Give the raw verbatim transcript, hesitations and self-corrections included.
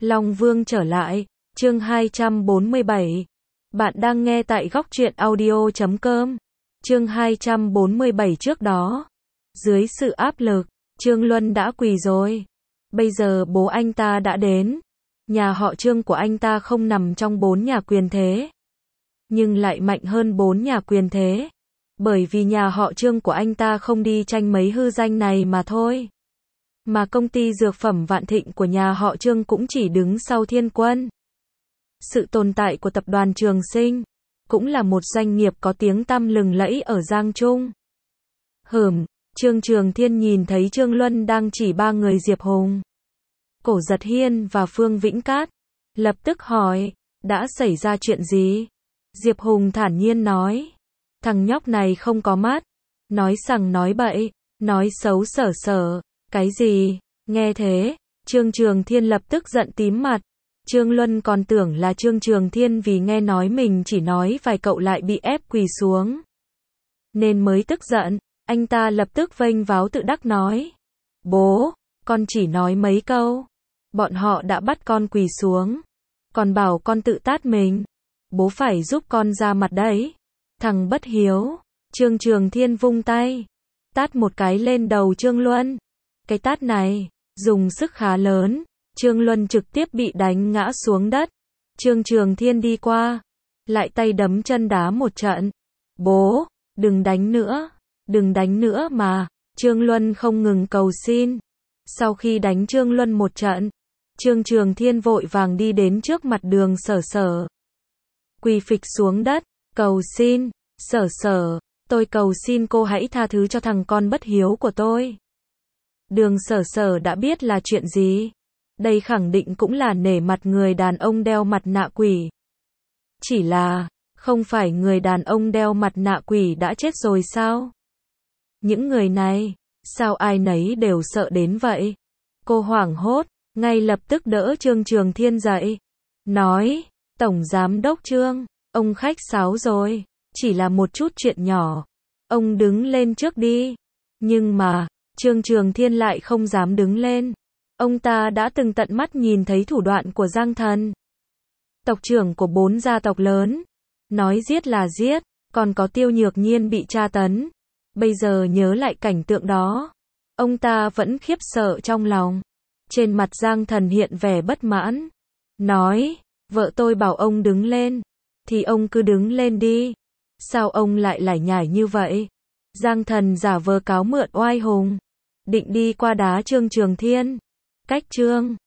Long Vương trở lại, chương hai trăm bốn mươi bảy. Bạn đang nghe tại góc truyện audio chấm com. Chương hai trăm bốn mươi bảy trước đó. Dưới sự áp lực, Trương Luân đã quỳ rồi. Bây giờ bố anh ta đã đến. Nhà họ Trương của anh ta không nằm trong bốn nhà quyền thế, nhưng lại mạnh hơn bốn nhà quyền thế. Bởi vì nhà họ Trương của anh ta không đi tranh mấy hư danh này mà thôi. Mà công ty dược phẩm Vạn Thịnh của nhà họ Trương cũng chỉ đứng sau Thiên Quân. Sự tồn tại của tập đoàn Trường Sinh cũng là một doanh nghiệp có tiếng tăm lừng lẫy ở Giang Trung. Hửm, Trương Trường Thiên nhìn thấy Trương Luân đang chỉ ba người Diệp Hùng, Cổ Giật Hiên và Phương Vĩnh Cát, lập tức hỏi, đã xảy ra chuyện gì? Diệp Hùng thản nhiên nói, thằng nhóc này không có mắt, nói sằng nói bậy, nói xấu sở sở. Cái gì? Nghe thế, Trương Trường Thiên lập tức giận tím mặt. Trương Luân còn tưởng là Trương Trường Thiên vì nghe nói mình chỉ nói vài cậu lại bị ép quỳ xuống, nên mới tức giận. Anh ta lập tức vênh váo tự đắc nói, bố, con chỉ nói mấy câu, bọn họ đã bắt con quỳ xuống, còn bảo con tự tát mình. Bố phải giúp con ra mặt đấy. Thằng bất hiếu. Trương Trường Thiên vung tay, tát một cái lên đầu Trương Luân. Cái tát này, dùng sức khá lớn, Trương Luân trực tiếp bị đánh ngã xuống đất. Trương Trường Thiên đi qua, lại tay đấm chân đá một trận. Bố, đừng đánh nữa, đừng đánh nữa mà. Trương Luân không ngừng cầu xin. Sau khi đánh Trương Luân một trận, Trương Trường Thiên vội vàng đi đến trước mặt Đường Sở Sở, quỳ phịch xuống đất, cầu xin, Sở Sở, tôi cầu xin cô hãy tha thứ cho thằng con bất hiếu của tôi. Đường Sở Sở đã biết là chuyện gì. Đây khẳng định cũng là nể mặt người đàn ông đeo mặt nạ quỷ. Chỉ là, không phải người đàn ông đeo mặt nạ quỷ đã chết rồi sao? Những người này, sao ai nấy đều sợ đến vậy? Cô hoảng hốt, ngay lập tức đỡ Trương Trường Thiên dậy. Nói, Tổng Giám Đốc Trương, ông khách sáo rồi, chỉ là một chút chuyện nhỏ. Ông đứng lên trước đi. Nhưng mà, Trương Trường Thiên lại không dám đứng lên. Ông ta đã từng tận mắt nhìn thấy thủ đoạn của Giang Thần, tộc trưởng của bốn gia tộc lớn. Nói giết là giết, còn có Tiêu Nhược Nhiên bị tra tấn. Bây giờ nhớ lại cảnh tượng đó, ông ta vẫn khiếp sợ trong lòng. Trên mặt Giang Thần hiện vẻ bất mãn. Nói, vợ tôi bảo ông đứng lên, thì ông cứ đứng lên đi. Sao ông lại lải nhải như vậy? Giang Thần giả vờ cáo mượn oai hùng, định đi qua đá Trương Trường Thiên. Cách Trương